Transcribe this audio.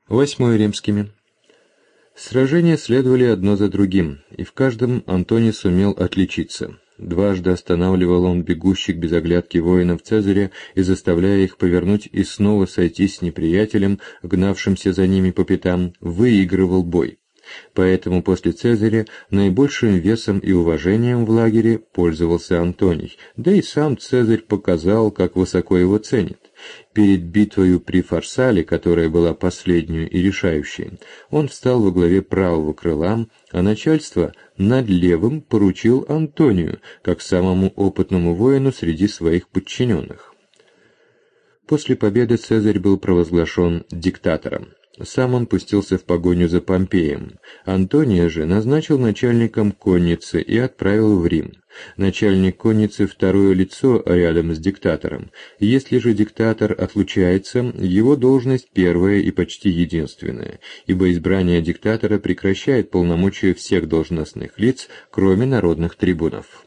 8 римскими. Сражения следовали одно за другим, и в каждом Антоний сумел отличиться. Дважды останавливал он бегущих без оглядки воинов Цезаря и, заставляя их повернуть и снова сойтись с неприятелем, гнавшимся за ними по пятам, выигрывал бой. Поэтому после Цезаря наибольшим весом и уважением в лагере пользовался Антоний, да и сам Цезарь показал, как высоко его ценит. Перед битвою при Фарсале, которая была последней и решающей, он встал во главе правого крыла, а начальство над левым поручил Антонию, как самому опытному воину среди своих подчиненных. После победы Цезарь был провозглашен диктатором. Сам он пустился в погоню за Помпеем. Антония же назначил начальником конницы и отправил в Рим. Начальник конницы — второе лицо рядом с диктатором. Если же диктатор отлучается, его должность первая и почти единственная, ибо избрание диктатора прекращает полномочия всех должностных лиц, кроме народных трибунов.